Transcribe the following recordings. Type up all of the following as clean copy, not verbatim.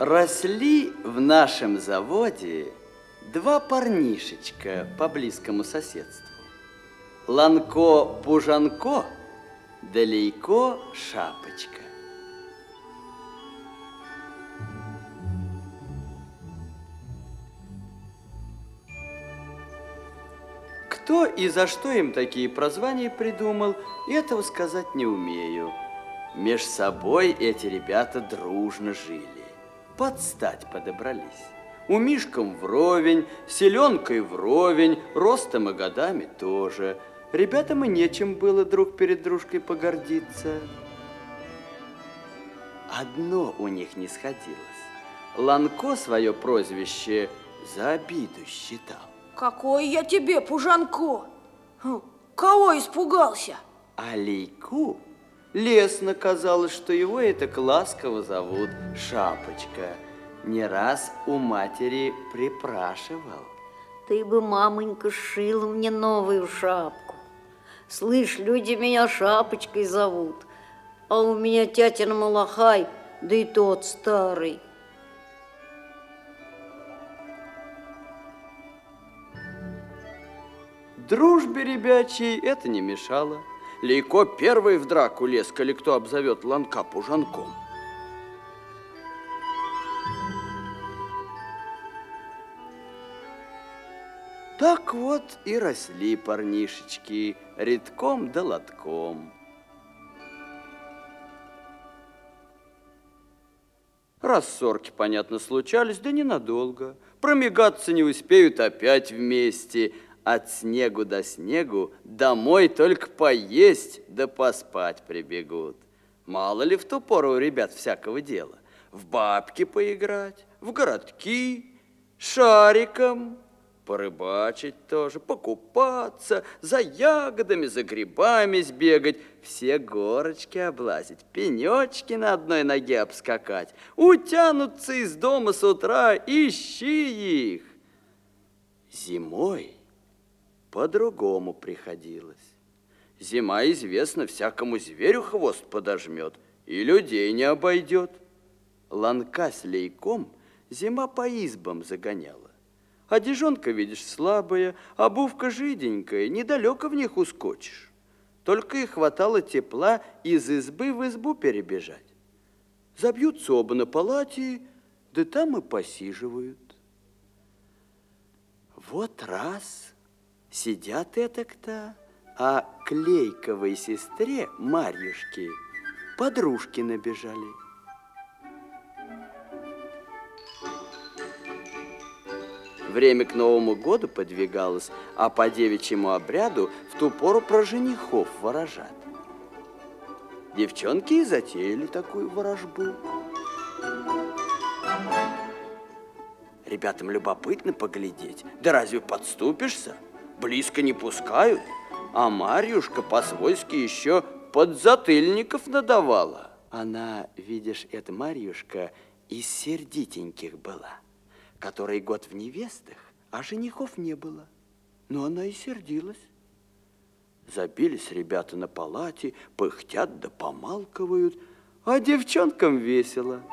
Росли в нашем заводе два парнишечка по близкому соседству. Ланко-Пужанко, да Лейко-Шапочка. Кто и за что им такие прозвания придумал, этого сказать не умею. Меж собой эти ребята дружно жили, под стать подобрались. Умишком вровень, селенкой вровень, ростом и годами тоже. Ребятам и нечем было друг перед дружкой погордиться. Одно у них не сходилось. Ланко свое прозвище за обиду считал. Какой я тебе, Пужанко? Кого испугался? А Лейку лестно казалось, что его это ласково зовут Шапочка. Не раз у матери припрашивал. Ты бы, мамонька, шила мне новую шапку. Слышь, люди меня Шапочкой зовут, а у меня тятин Малахай, да и тот старый. Дружбе ребячей это не мешало. Лейко первый в драку лез, коли кто обзовет Ланка Пужанком. Так вот и росли парнишечки редком да лотком. Рассорки, понятно, случались, да ненадолго. Промигаться не успеют опять вместе. От снегу до снегу домой только поесть да поспать прибегут. Мало ли в ту пору у ребят всякого дела. В бабки поиграть, в городки, шариком, порыбачить тоже, покупаться, за ягодами, за грибами сбегать, все горочки облазить, пенечки на одной ноге обскакать, утянутся из дома с утра, ищи их. Зимой по-другому приходилось. Зима, известно, всякому зверю хвост подожмет и людей не обойдет. Ланка с Лейком зима по избам загоняла. Одежонка, видишь, слабая, обувка жиденькая, недалеко в них ускочишь. Только и хватало тепла из избы в избу перебежать. Забьются оба на палате, да там и посиживают. Вот раз сидят этак-то, а к Лейковой сестре Марьюшке подружки набежали. Время к Новому году подвигалось, а по девичьему обряду в ту пору про женихов ворожат. Девчонки и затеяли такую ворожбу. Ребятам любопытно поглядеть. Да разве подступишься? Близко не пускают. А Марьюшка по-свойски еще подзатыльников надавала. Она, видишь, эта Марьюшка из сердитеньких была, который год в невестах, а женихов не было. Но она и сердилась. Забились ребята на палате, пыхтят да помалкивают, а девчонкам весело.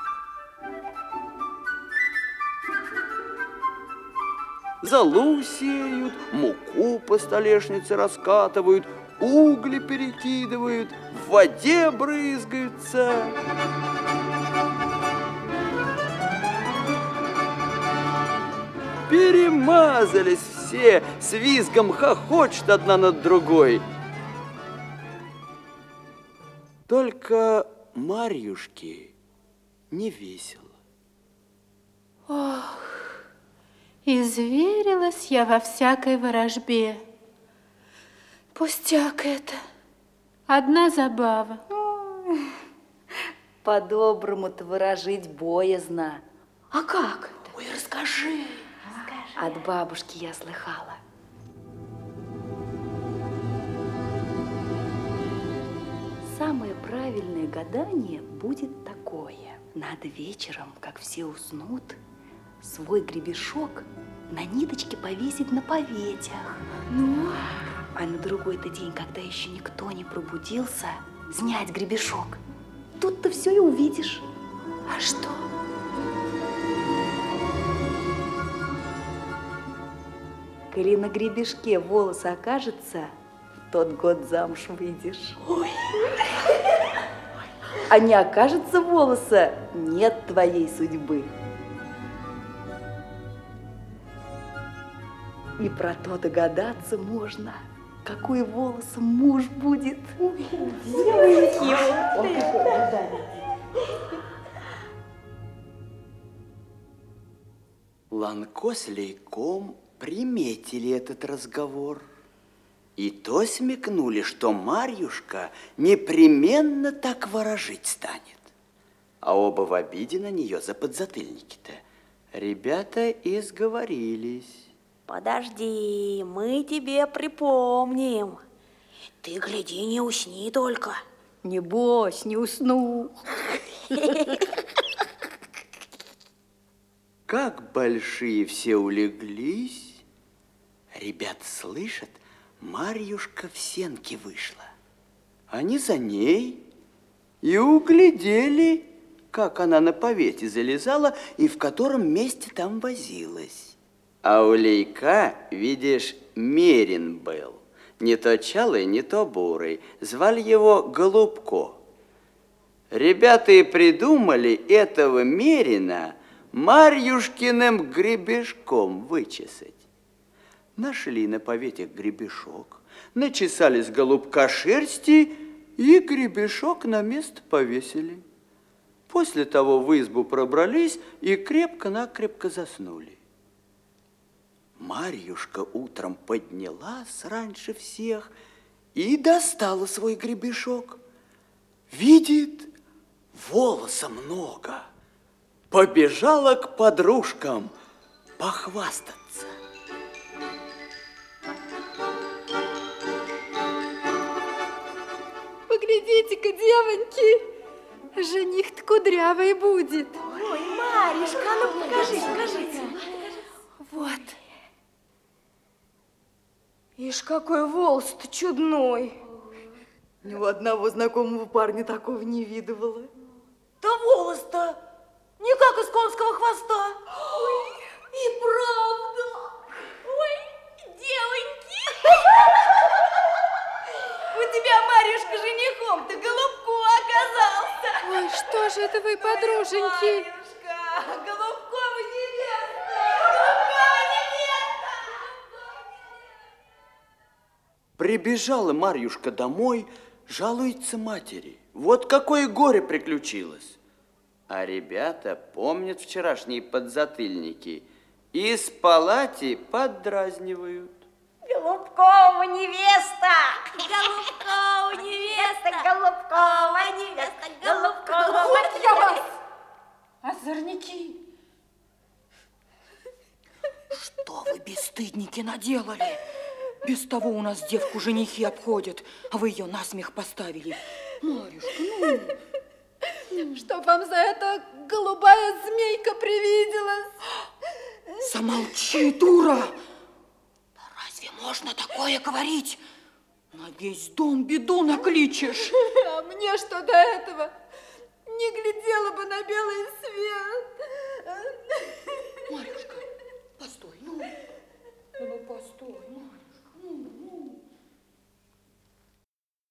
Золу сеют, муку по столешнице раскатывают, угли перекидывают, в воде брызгаются. Перемазались все, с визгом хохочет одна над другой. Только Марьюшке не весело. Ох, изверилась я во всякой ворожбе. Пустяк это, одна забава. По-доброму-то ворожить боязно. А как это? Ой, расскажи. От бабушки я слыхала. Самое правильное гадание будет такое. Надо вечером, как все уснут, свой гребешок на ниточке повесить на поветях. Ну? А на другой-то день, когда еще никто не пробудился, снять гребешок. Тут-то все и увидишь. А что? коли на гребешке волосы окажется, в тот год замуж выйдешь. Ой. А не окажется волоса, нет твоей судьбы. И про то догадаться можно, какой волосом муж будет. Ланко с Лейком приметили этот разговор. И то смекнули, что Марьюшка непременно так ворожить станет. А оба в обиде на нее за подзатыльники-то. Ребята и сговорились. Подожди, мы тебе припомним. Ты гляди, не усни только. Небось, не усну. Как большие все улеглись, ребят слышат, Марьюшка в сенки вышла. Они за ней и углядели, как она на повете залезала и в котором месте там возилась. А у Лейка, видишь, мерин был. Не то чалый, не то бурый. Звали его Голубко. Ребята и придумали этого мерина Марьюшкиным гребешком вычесать. Нашли на повете гребешок, начесали с голубка шерсти и гребешок на место повесили. После того в избу пробрались и крепко-накрепко заснули. Марьюшка утром поднялась раньше всех и достала свой гребешок. Видит, волоса много. Побежала к подружкам похвастаться. Поглядите-ка, девоньки, жених-то кудрявый будет. Ой, Марьюшка, ну покажите. Вот. Ишь, какой волос-то чудной. Ни у одного знакомого парня такого не видывала. Да волос-то не как из конского хвоста. Ой, и правда. Ой, девоньки. У тебя, Марьюшка, женихом-то Голубко оказался. Ой, что же это вы, подруженьки? Марьюшка, Голубкова невеста. Голубкова невеста. Прибежала Марьюшка домой, жалуется матери. Вот какое горе приключилось. А ребята помнят вчерашние подзатыльники и с палати поддразнивают. Голубкова невеста! Голубкова невеста. Голубкова невеста! Голубкова Вот я вас! Озорники! Что вы, бесстыдники, наделали? Без того у нас девку женихи обходят, а вы ее насмех поставили. Марьюшка, ну... Чтоб вам за это голубая змейка привиделась. Замолчи, дура! Да разве можно такое говорить? На весь дом беду накличешь. А мне что до этого? Не глядела бы на белый свет. Марьюшка,